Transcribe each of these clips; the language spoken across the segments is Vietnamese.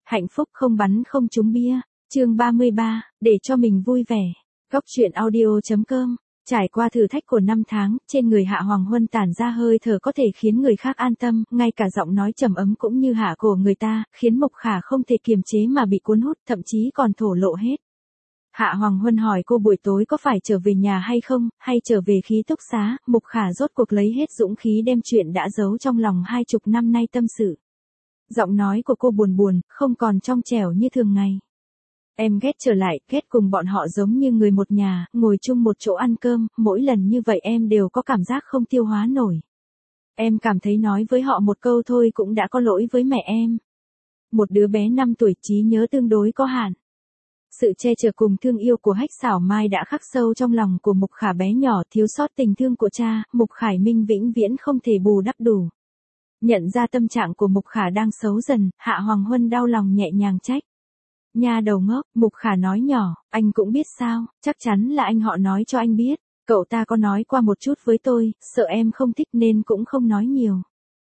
Hạnh phúc không bắn không trúng bia. Chương 33, để cho mình vui vẻ. Góc truyện audio.com. Trải qua thử thách của 5 tháng, trên người Hạ Hoàng Huân tản ra hơi thở có thể khiến người khác an tâm, ngay cả giọng nói trầm ấm cũng như hạ cổ người ta, khiến Mục Khả không thể kiềm chế mà bị cuốn hút, thậm chí còn thổ lộ hết. Hạ Hoàng Huân hỏi cô buổi tối có phải trở về nhà hay không, hay trở về ký túc xá. Mục Khả rốt cuộc lấy hết dũng khí đem chuyện đã giấu trong lòng 20 năm nay tâm sự. Giọng nói của cô buồn buồn, không còn trong trẻo như thường ngày. Em ghét trở lại, ghét cùng bọn họ giống như người một nhà, ngồi chung một chỗ ăn cơm, mỗi lần như vậy em đều có cảm giác không tiêu hóa nổi. Em cảm thấy nói với họ một câu thôi cũng đã có lỗi với mẹ em. Một đứa bé 5 tuổi trí nhớ tương đối có hạn. Sự che chở cùng thương yêu của Hách Xảo Mai đã khắc sâu trong lòng của Mục Khả bé nhỏ, thiếu sót tình thương của cha, Mục Khải Minh vĩnh viễn không thể bù đắp đủ. Nhận ra tâm trạng của Mục Khả đang xấu dần, Hạ Hoàng Huân đau lòng nhẹ nhàng trách. Nha đầu ngốc, Mục Khả nói nhỏ, anh cũng biết sao, chắc chắn là anh họ nói cho anh biết. Cậu ta có nói qua một chút với tôi, sợ em không thích nên cũng không nói nhiều.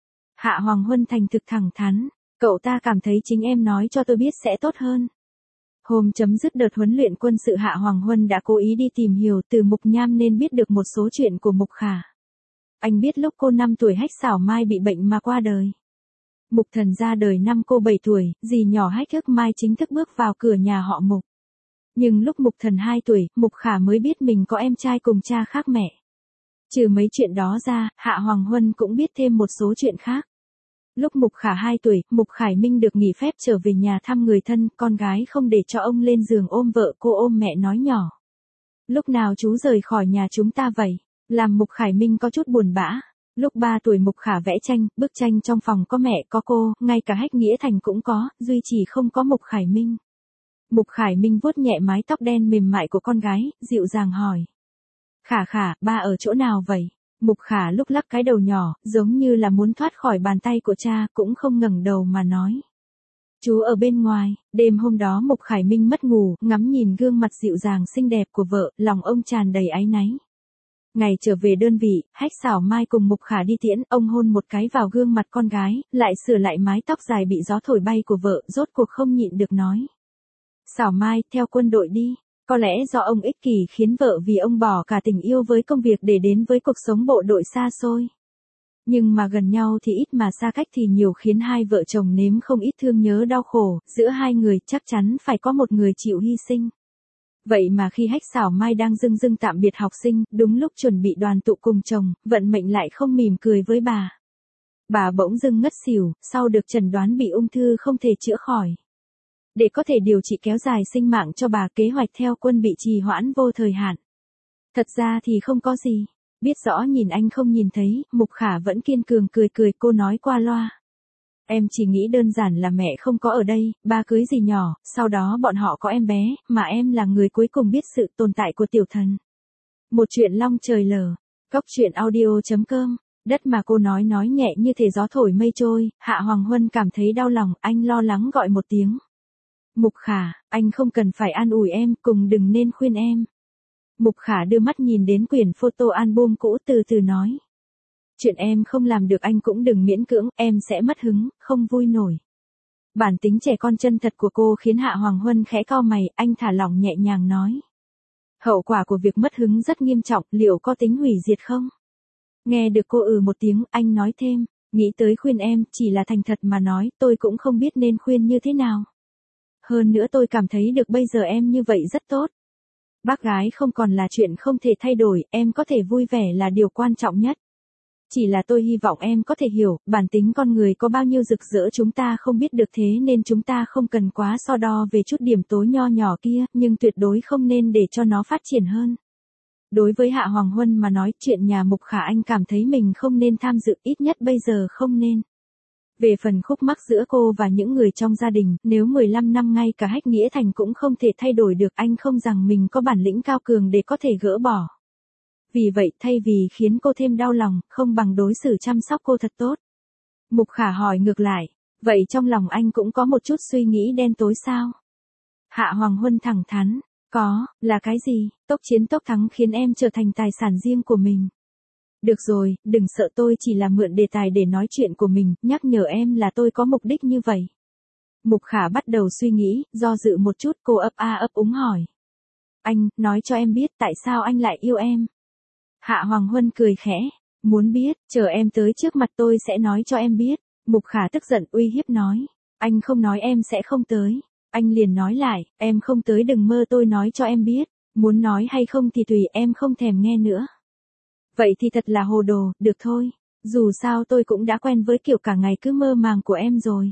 Hạ Hoàng Huân thành thực thẳng thắn, cậu ta cảm thấy chính em nói cho tôi biết sẽ tốt hơn. Hôm chấm dứt đợt huấn luyện quân sự, Hạ Hoàng Huân đã cố ý đi tìm hiểu từ Mục Nham nên biết được một số chuyện của Mục Khả. Anh biết lúc cô 5 tuổi Hách Xảo Mai bị bệnh mà qua đời. Mục Thần ra đời năm cô 7 tuổi, dì nhỏ Hách Ức Mai chính thức bước vào cửa nhà họ Mục. Nhưng lúc Mục Thần 2 tuổi, Mục Khả mới biết mình có em trai cùng cha khác mẹ. Trừ mấy chuyện đó ra, Hạ Hoàng Huân cũng biết thêm một số chuyện khác. Lúc Mục Khả 2 tuổi, Mục Khải Minh được nghỉ phép trở về nhà thăm người thân, con gái không để cho ông lên giường ôm vợ, cô ôm mẹ nói nhỏ. Lúc nào chú rời khỏi nhà chúng ta vậy? Làm Mục Khải Minh có chút buồn bã. Lúc 3 tuổi Mục Khả vẽ tranh, bức tranh trong phòng có mẹ có cô, ngay cả Hách Nghĩa Thành cũng có, duy chỉ không có Mục Khải Minh. Mục Khải Minh vuốt nhẹ mái tóc đen mềm mại của con gái, dịu dàng hỏi. Khả Khả, ba ở chỗ nào vậy? Mục Khả lúc lắc cái đầu nhỏ, giống như là muốn thoát khỏi bàn tay của cha, cũng không ngẩng đầu mà nói. Chú ở bên ngoài. Đêm hôm đó Mục Khải Minh mất ngủ, ngắm nhìn gương mặt dịu dàng xinh đẹp của vợ, lòng ông tràn đầy áy náy. Ngày trở về đơn vị, Hách Xảo Mai cùng Mục Khả đi tiễn, ông hôn một cái vào gương mặt con gái, lại sửa lại mái tóc dài bị gió thổi bay của vợ, rốt cuộc không nhịn được nói. Xảo Mai, theo quân đội đi. Có lẽ do ông ích kỷ khiến vợ vì ông bỏ cả tình yêu với công việc để đến với cuộc sống bộ đội xa xôi. Nhưng mà gần nhau thì ít mà xa cách thì nhiều, khiến hai vợ chồng nếm không ít thương nhớ đau khổ, giữa hai người chắc chắn phải có một người chịu hy sinh. Vậy mà khi Hách Xảo Mai đang dưng dưng tạm biệt học sinh, đúng lúc chuẩn bị đoàn tụ cùng chồng, vận mệnh lại không mỉm cười với bà. Bà bỗng dưng ngất xỉu, sau được chẩn đoán bị ung thư không thể chữa khỏi. Để có thể điều trị kéo dài sinh mạng cho bà, kế hoạch theo quân bị trì hoãn vô thời hạn. Thật ra thì không có gì. Biết rõ nhìn anh không nhìn thấy, Mục Khả vẫn kiên cường cười cười, cô nói qua loa. Em chỉ nghĩ đơn giản là mẹ không có ở đây, ba cưới dì nhỏ, sau đó bọn họ có em bé, mà em là người cuối cùng biết sự tồn tại của tiểu thần. Một chuyện long trời lở. Góc truyện audio.com. Đất mà cô nói nhẹ như thể gió thổi mây trôi. Hạ Hoàng Huân cảm thấy đau lòng, anh lo lắng gọi một tiếng. Mục Khả, anh không cần phải an ủi em, cùng đừng nên khuyên em. Mục Khả đưa mắt nhìn đến quyển photo album cũ, từ từ nói. Chuyện em không làm được anh cũng đừng miễn cưỡng, em sẽ mất hứng, không vui nổi. Bản tính trẻ con chân thật của cô khiến Hạ Hoàng Huân khẽ cau mày, anh thả lỏng nhẹ nhàng nói. Hậu quả của việc mất hứng rất nghiêm trọng, liệu có tính hủy diệt không? Nghe được cô một tiếng, anh nói thêm, nghĩ tới khuyên em, chỉ là thành thật mà nói, tôi cũng không biết nên khuyên như thế nào. Hơn nữa tôi cảm thấy được bây giờ em như vậy rất tốt. Bác gái không còn là chuyện không thể thay đổi, em có thể vui vẻ là điều quan trọng nhất. Chỉ là tôi hy vọng em có thể hiểu, bản tính con người có bao nhiêu rực rỡ chúng ta không biết được, thế nên chúng ta không cần quá so đo về chút điểm tối nho nhỏ kia, nhưng tuyệt đối không nên để cho nó phát triển hơn. Đối với Hạ Hoàng Huân mà nói, chuyện nhà Mục Khả anh cảm thấy mình không nên tham dự, ít nhất bây giờ không nên. Về phần khúc mắc giữa cô và những người trong gia đình, nếu 15 năm ngay cả Hách Nghĩa Thành cũng không thể thay đổi được, anh không rằng mình có bản lĩnh cao cường để có thể gỡ bỏ. Vì vậy, thay vì khiến cô thêm đau lòng, không bằng đối xử chăm sóc cô thật tốt. Mục Khả hỏi ngược lại, vậy trong lòng anh cũng có một chút suy nghĩ đen tối sao? Hạ Hoàng Huân thẳng thắn, có, là cái gì? Tốc chiến tốc thắng khiến em trở thành tài sản riêng của mình. Được rồi, đừng sợ, tôi chỉ là mượn đề tài để nói chuyện của mình, nhắc nhở em là tôi có mục đích như vậy. Mục Khả bắt đầu suy nghĩ, do dự một chút cô ấp a ấp úng hỏi. Anh, nói cho em biết tại sao anh lại yêu em. Hạ Hoàng Huân cười khẽ, muốn biết, chờ em tới trước mặt tôi sẽ nói cho em biết. Mục Khả tức giận uy hiếp nói, anh không nói em sẽ không tới. Anh liền nói lại, em không tới đừng mơ tôi nói cho em biết, muốn nói hay không thì tùy em không thèm nghe nữa. Vậy thì thật là hồ đồ, được thôi, dù sao tôi cũng đã quen với kiểu cả ngày cứ mơ màng của em rồi.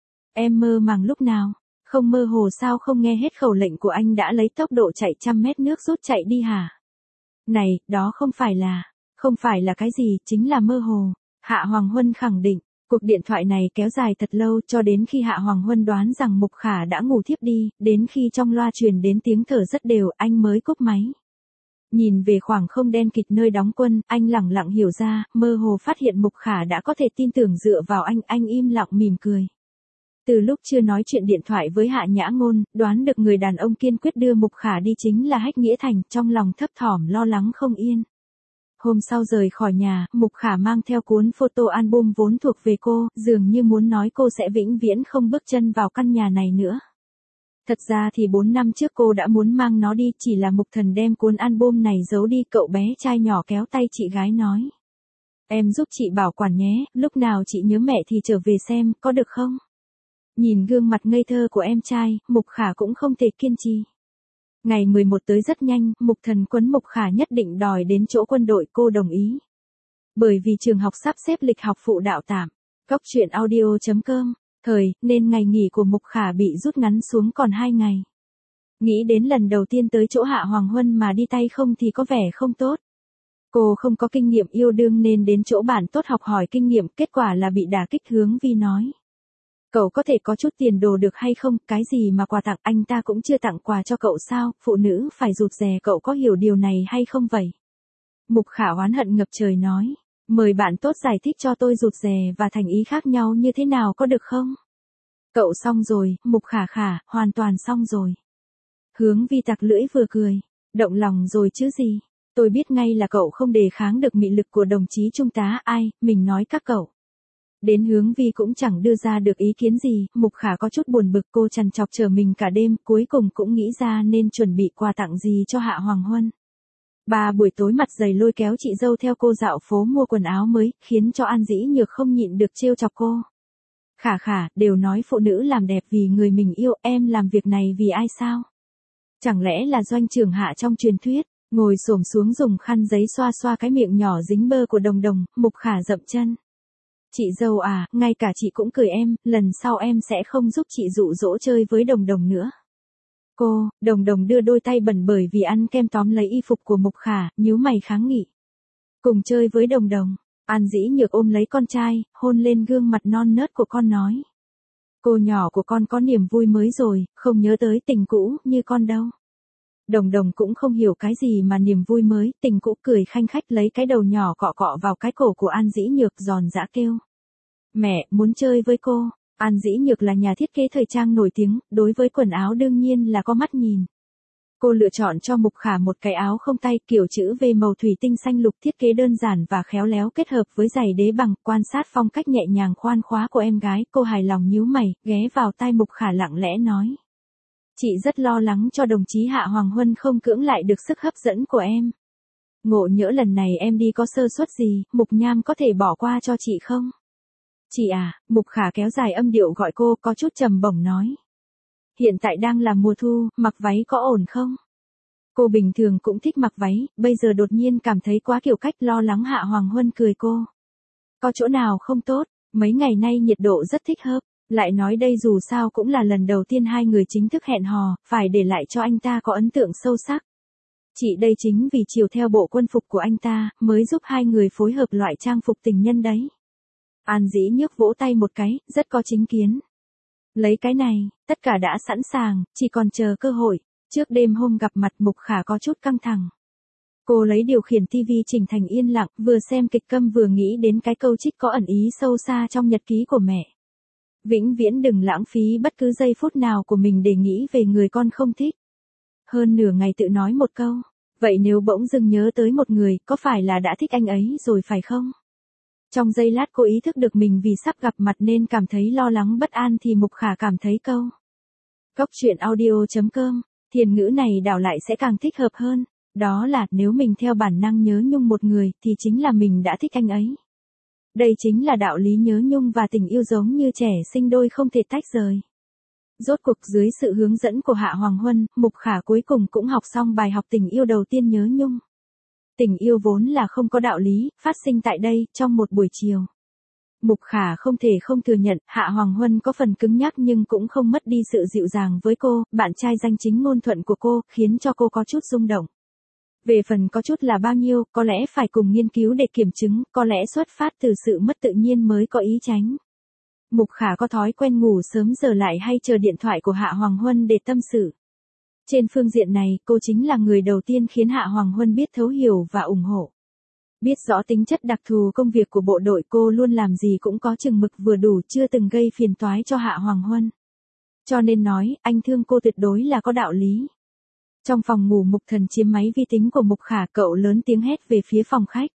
Em mơ màng lúc nào? Không mơ hồ sao không nghe hết khẩu lệnh của anh đã lấy tốc độ chạy 100 mét nước rút chạy đi hả? Này, đó không phải là cái gì, chính là mơ hồ. Hạ Hoàng Huân khẳng định, cuộc điện thoại này kéo dài thật lâu cho đến khi Hạ Hoàng Huân đoán rằng Mục Khả đã ngủ thiếp đi, đến khi trong loa truyền đến tiếng thở rất đều anh mới cúp máy. Nhìn về khoảng không đen kịt nơi đóng quân, anh lẳng lặng hiểu ra, mơ hồ phát hiện Mục Khả đã có thể tin tưởng dựa vào anh im lặng mỉm cười. Từ lúc chưa nói chuyện điện thoại với Hạ Nhã Ngôn, đoán được người đàn ông kiên quyết đưa Mục Khả đi chính là Hách Nghĩa Thành, trong lòng thấp thỏm lo lắng không yên. Hôm sau rời khỏi nhà, Mục Khả mang theo cuốn photo album vốn thuộc về cô, dường như muốn nói cô sẽ vĩnh viễn không bước chân vào căn nhà này nữa. Thật ra thì 4 năm trước cô đã muốn mang nó đi, chỉ là Mục Thần đem cuốn album này giấu đi. Cậu bé trai nhỏ kéo tay chị gái nói. Em giúp chị bảo quản nhé, lúc nào chị nhớ mẹ thì trở về xem, có được không? Nhìn gương mặt ngây thơ của em trai, Mục Khả cũng không thể kiên trì. Ngày 11 tới rất nhanh, Mục Thần quấn Mục Khả nhất định đòi đến chỗ quân đội, cô đồng ý. Bởi vì trường học sắp xếp lịch học phụ đạo tạm. Góc truyện audio.com, nên ngày nghỉ của Mục Khả bị rút ngắn xuống còn 2 ngày. Nghĩ đến lần đầu tiên tới chỗ Hạ Hoàng Huân mà đi tay không thì có vẻ không tốt. Cô không có kinh nghiệm yêu đương nên đến chỗ bạn tốt học hỏi kinh nghiệm, kết quả là bị đả kích. Hướng Vi nói. Cậu có thể có chút tiền đồ được hay không, cái gì mà quà tặng, anh ta cũng chưa tặng quà cho cậu sao, phụ nữ phải rụt rè, cậu có hiểu điều này hay không vậy? Mục Khả oán hận ngập trời nói, mời bạn tốt giải thích cho tôi rụt rè và thành ý khác nhau như thế nào có được không? Cậu xong rồi, Mục Khả, hoàn toàn xong rồi. Hướng Vi tặc lưỡi vừa cười, động lòng rồi chứ gì, tôi biết ngay là cậu không đề kháng được mị lực của đồng chí trung tá, ai, mình nói các cậu. Đến Hướng Vi cũng chẳng đưa ra được ý kiến gì, Mục Khả có chút buồn bực, cô trằn trọc chờ mình cả đêm, cuối cùng cũng nghĩ ra nên chuẩn bị quà tặng gì cho Hạ Hoàng Huân. Buổi tối mặt dày lôi kéo chị dâu theo cô dạo phố mua quần áo mới, khiến cho An Dĩ Nhược không nhịn được trêu chọc cô. Khả, đều nói phụ nữ làm đẹp vì người mình yêu, em làm việc này vì ai sao? Chẳng lẽ là Doanh trưởng Hạ trong truyền thuyết? Ngồi xổm xuống dùng khăn giấy xoa xoa cái miệng nhỏ dính bơ của Đồng Đồng, Mục Khả dậm chân. Chị dâu à, ngay cả chị cũng cười em, lần sau em sẽ không giúp chị dụ dỗ chơi với Đồng Đồng nữa. Đồng Đồng đưa đôi tay bẩn bởi vì ăn kem tóm lấy y phục của Mục Khả, nhíu mày kháng nghị. Cùng chơi với Đồng Đồng, An Dĩ Nhược ôm lấy con trai, hôn lên gương mặt non nớt của con nói. Cô nhỏ của con có niềm vui mới rồi, không nhớ tới tình cũ như con đâu. Đồng Đồng cũng không hiểu cái gì mà niềm vui mới, tình cũ, cười khanh khách lấy cái đầu nhỏ cọ cọ vào cái cổ của An Dĩ Nhược, giòn giã kêu. Mẹ, muốn chơi với cô. An Dĩ Nhược là nhà thiết kế thời trang nổi tiếng, đối với quần áo đương nhiên là có mắt nhìn. Cô lựa chọn cho Mục Khả một cái áo không tay kiểu chữ V màu thủy tinh xanh lục, thiết kế đơn giản và khéo léo kết hợp với giày đế bằng. Quan sát phong cách nhẹ nhàng khoan khóa của em gái, cô hài lòng nhíu mày, ghé vào tai Mục Khả lặng lẽ nói. Chị rất lo lắng cho đồng chí Hạ Hoàng Huân không cưỡng lại được sức hấp dẫn của em. Ngộ nhỡ lần này em đi có sơ suất gì, Mục Nham có thể bỏ qua cho chị không? Chị à, Mục Khả kéo dài âm điệu gọi cô, có chút trầm bổng nói. Hiện tại đang là mùa thu, mặc váy có ổn không? Cô bình thường cũng thích mặc váy, bây giờ đột nhiên cảm thấy quá kiểu cách, lo lắng. Hạ Hoàng Huân cười cô. Có chỗ nào không tốt, mấy ngày nay nhiệt độ rất thích hợp, lại nói đây dù sao cũng là lần đầu tiên hai người chính thức hẹn hò, phải để lại cho anh ta có ấn tượng sâu sắc. Chị đây chính vì chiều theo bộ quân phục của anh ta, mới giúp hai người phối hợp loại trang phục tình nhân đấy. An Dĩ Nhược vỗ tay một cái, rất có chính kiến. Lấy cái này, tất cả đã sẵn sàng, chỉ còn chờ cơ hội. Trước đêm hôm gặp mặt, Mục Khả có chút căng thẳng. Cô lấy điều khiển TV chỉnh thành yên lặng, vừa xem kịch câm vừa nghĩ đến cái câu trích có ẩn ý sâu xa trong nhật ký của mẹ. Vĩnh viễn đừng lãng phí bất cứ giây phút nào của mình để nghĩ về người con không thích. Hơn nửa ngày tự nói một câu, vậy nếu bỗng dưng nhớ tới một người, có phải là đã thích anh ấy rồi phải không? Trong giây lát cô ý thức được mình vì sắp gặp mặt nên cảm thấy lo lắng bất an thì Mục Khả cảm thấy câu. Góc truyện audio.com, thiền ngữ này đảo lại sẽ càng thích hợp hơn. Đó là nếu mình theo bản năng nhớ nhung một người thì chính là mình đã thích anh ấy. Đây chính là đạo lý nhớ nhung và tình yêu giống như trẻ sinh đôi không thể tách rời. Rốt cuộc dưới sự hướng dẫn của Hạ Hoàng Huân, Mục Khả cuối cùng cũng học xong bài học tình yêu đầu tiên nhớ nhung. Tình yêu vốn là không có đạo lý, phát sinh tại đây, trong một buổi chiều. Mục Khả không thể không thừa nhận, Hạ Hoàng Huân có phần cứng nhắc nhưng cũng không mất đi sự dịu dàng với cô, bạn trai danh chính ngôn thuận của cô, khiến cho cô có chút rung động. Về phần có chút là bao nhiêu, có lẽ phải cùng nghiên cứu để kiểm chứng, có lẽ xuất phát từ sự mất tự nhiên mới có ý tránh. Mục Khả có thói quen ngủ sớm giờ lại hay chờ điện thoại của Hạ Hoàng Huân để tâm sự. Trên phương diện này, cô chính là người đầu tiên khiến Hạ Hoàng Huân biết thấu hiểu và ủng hộ. Biết rõ tính chất đặc thù công việc của bộ đội, cô luôn làm gì cũng có chừng mực vừa đủ, chưa từng gây phiền toái cho Hạ Hoàng Huân. Cho nên nói, anh thương cô tuyệt đối là có đạo lý. Trong phòng ngủ, Mục Thần chiếm máy vi tính của Mục Khả, cậu lớn tiếng hét về phía phòng khách.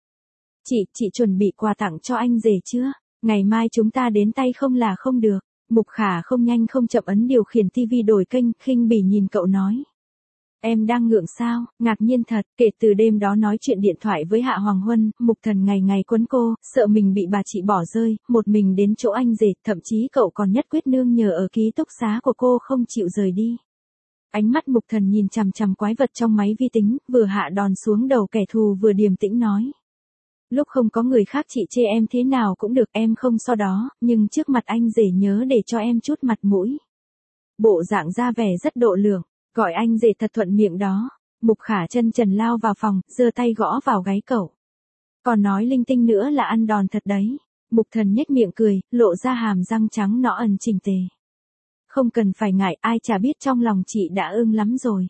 Chị chuẩn bị quà tặng cho anh rể chưa? Ngày mai chúng ta đến tay không là không được. Mục Khả không nhanh không chậm ấn điều khiển tivi đổi kênh, khinh bỉ nhìn cậu nói. Em đang ngượng sao? Ngạc nhiên thật, kể từ đêm đó nói chuyện điện thoại với Hạ Hoàng Huân, Mục Thần ngày ngày quấn cô, sợ mình bị bà chị bỏ rơi, một mình đến chỗ anh rể, thậm chí cậu còn nhất quyết nương nhờ ở ký túc xá của cô không chịu rời đi. Ánh mắt Mục Thần nhìn chằm chằm quái vật trong máy vi tính, vừa hạ đòn xuống đầu kẻ thù vừa điềm tĩnh nói. Lúc không có người khác chị chê em thế nào cũng được, em không so đó, nhưng trước mặt anh rể nhớ để cho em chút mặt mũi. Bộ dạng ra vẻ rất độ lượng, gọi anh rể thật thuận miệng đó. Mục Khả chân trần lao vào phòng, giơ tay gõ vào gáy cậu. Còn nói linh tinh nữa là ăn đòn thật đấy. Mục Thần nhếch miệng cười, lộ ra hàm răng trắng nõn ẩn chỉnh tề. Không cần phải ngại, ai chả biết trong lòng chị đã ưng lắm rồi.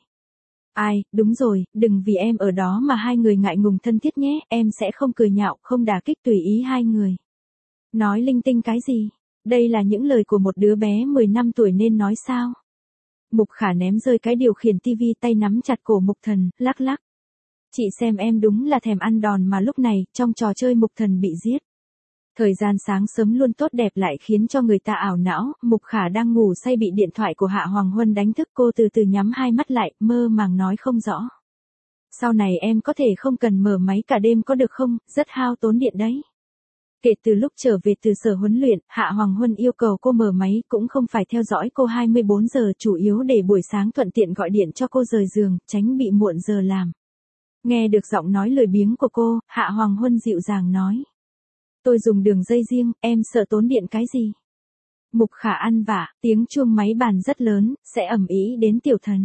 Ai, đúng rồi, đừng vì em ở đó mà hai người ngại ngùng thân thiết nhé, em sẽ không cười nhạo, không đả kích tùy ý hai người. Nói linh tinh cái gì? Đây là những lời của một đứa bé 10 năm tuổi nên nói sao? Mục Khả ném rơi cái điều khiển tivi, tay nắm chặt cổ Mục Thần, lắc lắc. Chị xem em đúng là thèm ăn đòn mà lúc này, trong trò chơi Mục Thần bị giết. Thời gian sáng sớm luôn tốt đẹp lại khiến cho người ta ảo não, Mục Khả đang ngủ say bị điện thoại của Hạ Hoàng Huân đánh thức, cô từ từ nhắm hai mắt lại, mơ màng nói không rõ. Sau này em có thể không cần mở máy cả đêm có được không, rất hao tốn điện đấy. Kể từ lúc trở về từ sở huấn luyện, Hạ Hoàng Huân yêu cầu cô mở máy, cũng không phải theo dõi cô 24 giờ, chủ yếu để buổi sáng thuận tiện gọi điện cho cô rời giường, tránh bị muộn giờ làm. Nghe được giọng nói lười biếng của cô, Hạ Hoàng Huân dịu dàng nói. Tôi dùng đường dây riêng, em sợ tốn điện cái gì? Mục Khả ăn vạ, tiếng chuông máy bàn rất lớn, sẽ ầm ĩ đến tiểu thần.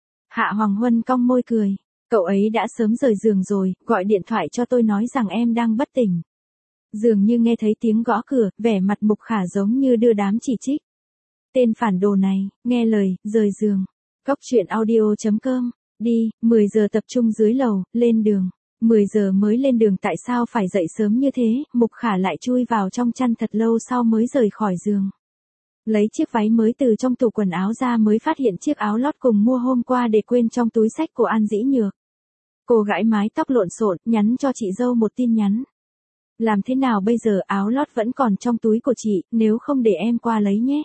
Hạ Hoàng Huân cong môi cười. Cậu ấy đã sớm rời giường rồi, gọi điện thoại cho tôi nói rằng em đang bất tỉnh. Dường như nghe thấy tiếng gõ cửa, vẻ mặt Mục Khả giống như đưa đám chỉ trích. Tên phản đồ này, nghe lời, rời giường. Góc truyện audio.com, đi, 10 giờ tập trung dưới lầu, lên đường. 10 giờ mới lên đường, tại sao phải dậy sớm như thế? Mục Khả lại chui vào trong chăn thật lâu sau mới rời khỏi giường. Lấy chiếc váy mới từ trong tủ quần áo ra mới phát hiện chiếc áo lót cùng mua hôm qua để quên trong túi xách của An Dĩ Nhược. Cô gãi mái tóc lộn xộn, nhắn cho chị dâu một tin nhắn. Làm thế nào bây giờ, áo lót vẫn còn trong túi của chị, nếu không để em qua lấy nhé.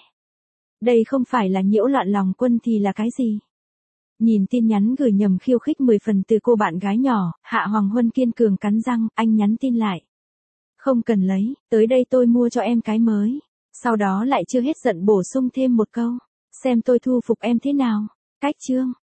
Đây không phải là nhiễu loạn lòng quân thì là cái gì? Nhìn tin nhắn gửi nhầm khiêu khích 10 phần từ cô bạn gái nhỏ, Hạ Hoàng Huân kiên cường cắn răng, anh nhắn tin lại. Không cần lấy, tới đây tôi mua cho em cái mới. Sau đó lại chưa hết giận bổ sung thêm một câu. Xem tôi thu phục em thế nào. Cách chương.